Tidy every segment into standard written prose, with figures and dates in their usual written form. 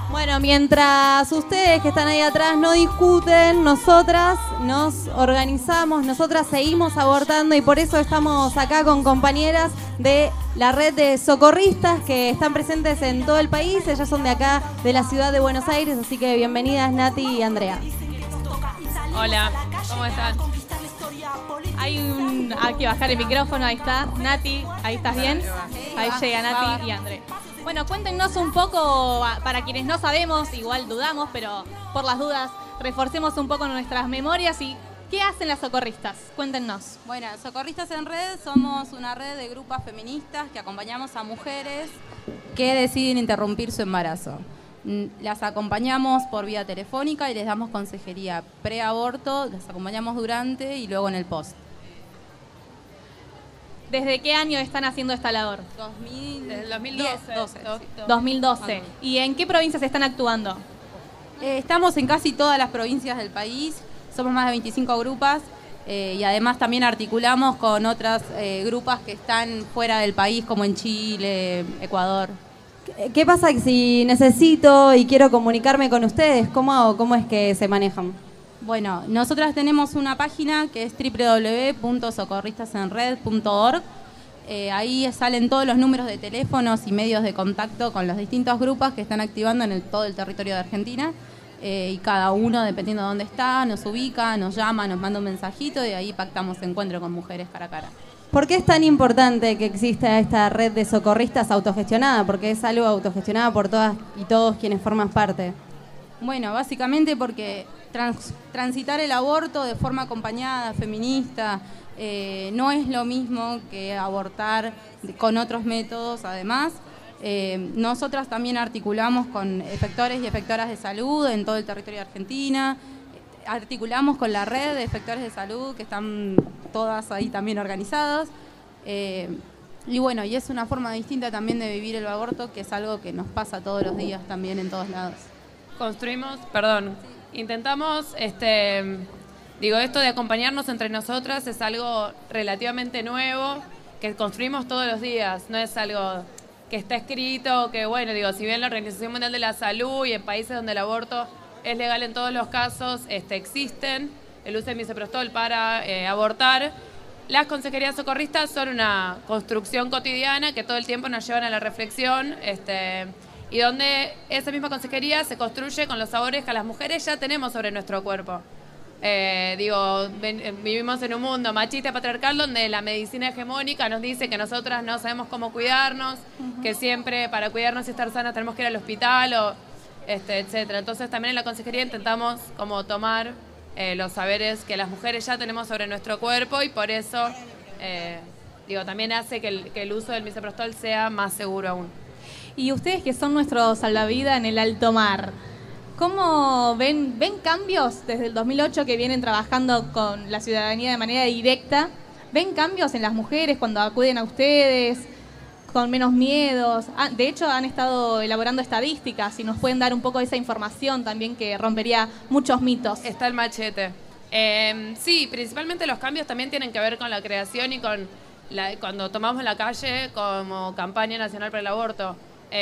Bueno, mientras ustedes que están ahí atrás no discuten, nosotras nos organizamos, nosotras seguimos abortando y por eso estamos acá con compañeras de la red de socorristas que están presentes en todo el país. Ellas son de acá, de la ciudad de Buenos Aires, así que bienvenidas Nati y Andrea. Hola, ¿cómo están? Hay que bajar el micrófono, ahí está. Nati, ahí estás bien. Ahí llega Nati y Andrea. Bueno, cuéntenos un poco, para quienes no sabemos, igual dudamos, pero por las dudas, reforcemos un poco nuestras memorias y ¿qué hacen las socorristas? Cuéntenos. Bueno, Socorristas en Red somos una red de grupos feministas que acompañamos a mujeres que deciden interrumpir su embarazo. Las acompañamos por vía telefónica y les damos consejería preaborto, las acompañamos durante y luego en el post. ¿Desde qué año están haciendo esta labor? Desde el 2012. 2012. ¿Y en qué provincias están actuando? Estamos en casi todas las provincias del país, somos más de 25 grupas y además también articulamos con otras grupas que están fuera del país como en Chile, Ecuador. ¿Qué pasa si necesito y quiero comunicarme con ustedes? ¿Cómo es que se manejan? Bueno, nosotras tenemos una página que es www.socorristasenred.org. Ahí salen todos los números de teléfonos y medios de contacto con los distintos grupos que están activando en todo el territorio de Argentina. Y cada uno, dependiendo de dónde está, nos ubica, nos llama, nos manda un mensajito y ahí pactamos encuentro con mujeres cara a cara. ¿Por qué es tan importante que exista esta red de socorristas autogestionada? Porque es algo autogestionada por todas y todos quienes forman parte. Bueno, básicamente porque transitar el aborto de forma acompañada, feminista, no es lo mismo que abortar con otros métodos. Además, nosotras también articulamos con efectores y efectoras de salud en todo el territorio de Argentina. Articulamos con la red de efectores de salud que están todas ahí también organizadas. Y bueno, y es una forma distinta también de vivir el aborto, que es algo que nos pasa todos los días también en todos lados. Intentamos, esto de acompañarnos entre nosotras es algo relativamente nuevo, que construimos todos los días, no es algo que está escrito, que bueno, si bien la Organización Mundial de la Salud y en países donde el aborto es legal en todos los casos, existen el uso de misoprostol para abortar. Las consejerías socorristas son una construcción cotidiana que todo el tiempo nos llevan a la reflexión, y donde esa misma consejería se construye con los sabores que las mujeres ya tenemos sobre nuestro cuerpo. Vivimos en un mundo machista patriarcal donde la medicina hegemónica nos dice que nosotras no sabemos cómo cuidarnos, que siempre para cuidarnos y estar sanas tenemos que ir al hospital etcétera. Entonces también en la consejería intentamos como tomar los saberes que las mujeres ya tenemos sobre nuestro cuerpo y por eso también hace que el uso del misoprostol sea más seguro aún. Y ustedes que son nuestros salvavidas en el alto mar, ¿cómo ven cambios desde el 2008 que vienen trabajando con la ciudadanía de manera directa? ¿Ven cambios en las mujeres cuando acuden a ustedes? Con menos miedos. De hecho, han estado elaborando estadísticas. Si nos pueden dar un poco de esa información también que rompería muchos mitos. Está el machete. Sí, principalmente los cambios también tienen que ver con la creación y con cuando tomamos la calle como campaña nacional para el aborto.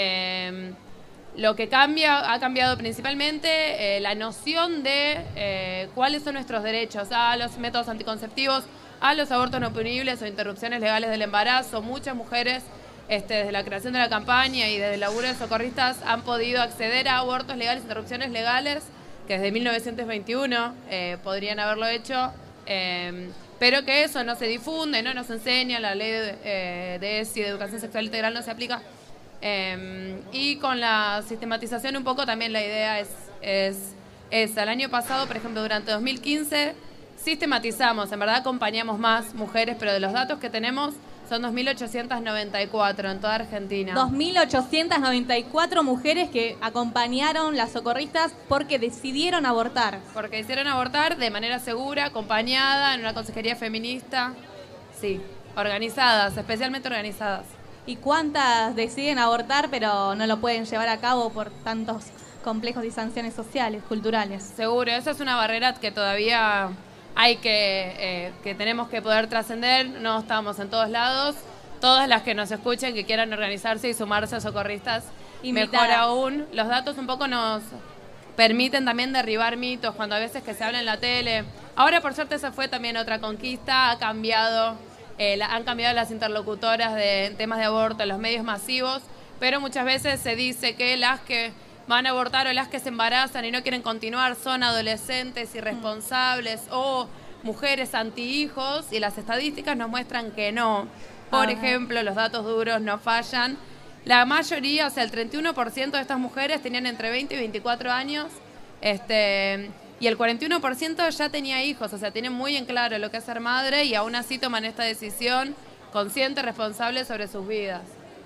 Lo que ha cambiado principalmente la noción de cuáles son nuestros derechos a los métodos anticonceptivos, a los abortos no punibles o interrupciones legales del embarazo. Muchas mujeres desde la creación de la campaña y desde el laburo de socorristas han podido acceder a abortos legales, interrupciones legales, que desde 1921 podrían haberlo hecho, pero que eso no se difunde, no nos enseña, la ley de ESI, de Educación Sexual Integral, no se aplica. Y con la sistematización un poco también la idea es el año pasado, por ejemplo, durante 2015, sistematizamos, en verdad acompañamos más mujeres, pero de los datos que tenemos son 2.894 en toda Argentina. 2.894 mujeres que acompañaron las socorristas porque decidieron abortar. Porque decidieron abortar de manera segura, acompañada, en una consejería feminista. Sí, organizadas, especialmente organizadas. ¿Y cuántas deciden abortar pero no lo pueden llevar a cabo por tantos complejos y sanciones sociales, culturales? Seguro, esa es una barrera que todavía hay que tenemos que poder trascender. No estamos en todos lados. Todas las que nos escuchen, que quieran organizarse y sumarse a socorristas, invitada. mejor aún. Los datos un poco nos permiten también derribar mitos cuando a veces que se habla en la tele. Ahora, por suerte, esa fue también otra conquista. Han cambiado las interlocutoras de temas de aborto en los medios masivos, pero muchas veces se dice que las que van a abortar o las que se embarazan y no quieren continuar son adolescentes irresponsables o mujeres anti-hijos, y las estadísticas nos muestran que no. Por ejemplo, los datos duros no fallan. La mayoría, o sea, el 31% de estas mujeres tenían entre 20 y 24 años, y el 41% ya tenía hijos, o sea, tienen muy en claro lo que es ser madre y aún así toman esta decisión consciente, responsable sobre sus vidas.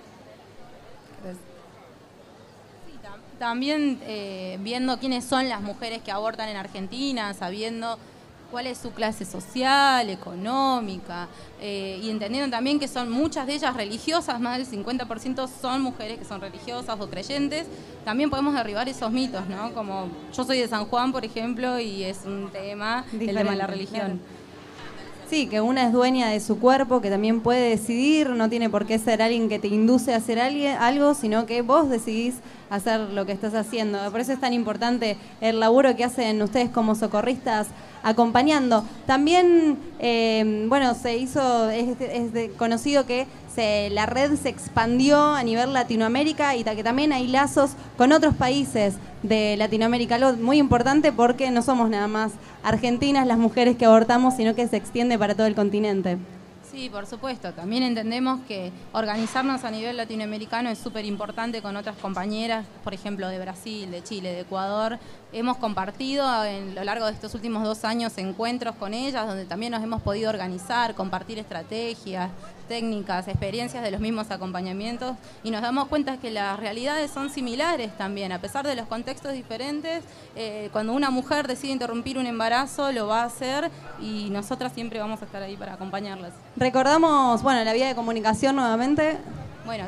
También viendo quiénes son las mujeres que abortan en Argentina, sabiendo cuál es su clase social, económica, y entendiendo también que son muchas de ellas religiosas, más del 50% son mujeres que son religiosas o creyentes, también podemos derribar esos mitos, ¿no? Como yo soy de San Juan, por ejemplo, y es un tema, el tema de la religión. Claro. Sí, que una es dueña de su cuerpo, que también puede decidir, no tiene por qué ser alguien que te induce a hacer algo, sino que vos decidís hacer lo que estás haciendo. Por eso es tan importante el laburo que hacen ustedes como socorristas acompañando. También, se hizo, conocido que la red se expandió a nivel Latinoamérica y que también hay lazos con otros países de Latinoamérica. Algo muy importante porque no somos nada más argentinas las mujeres que abortamos, sino que se extiende para todo el continente. Sí, por supuesto. También entendemos que organizarnos a nivel latinoamericano es súper importante con otras compañeras, por ejemplo, de Brasil, de Chile, de Ecuador. Hemos compartido a lo largo de estos últimos 2 años encuentros con ellas, donde también nos hemos podido organizar, compartir estrategias, técnicas, experiencias de los mismos acompañamientos, y nos damos cuenta que las realidades son similares también, a pesar de los contextos diferentes. Cuando una mujer decide interrumpir un embarazo, lo va a hacer, y nosotras siempre vamos a estar ahí para acompañarlas. Recordamos, la vía de comunicación nuevamente. Bueno,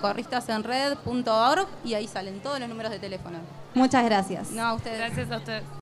www.socorristasenred.org, y ahí salen todos los números de teléfono. Muchas gracias. No, a ustedes. Gracias a ustedes.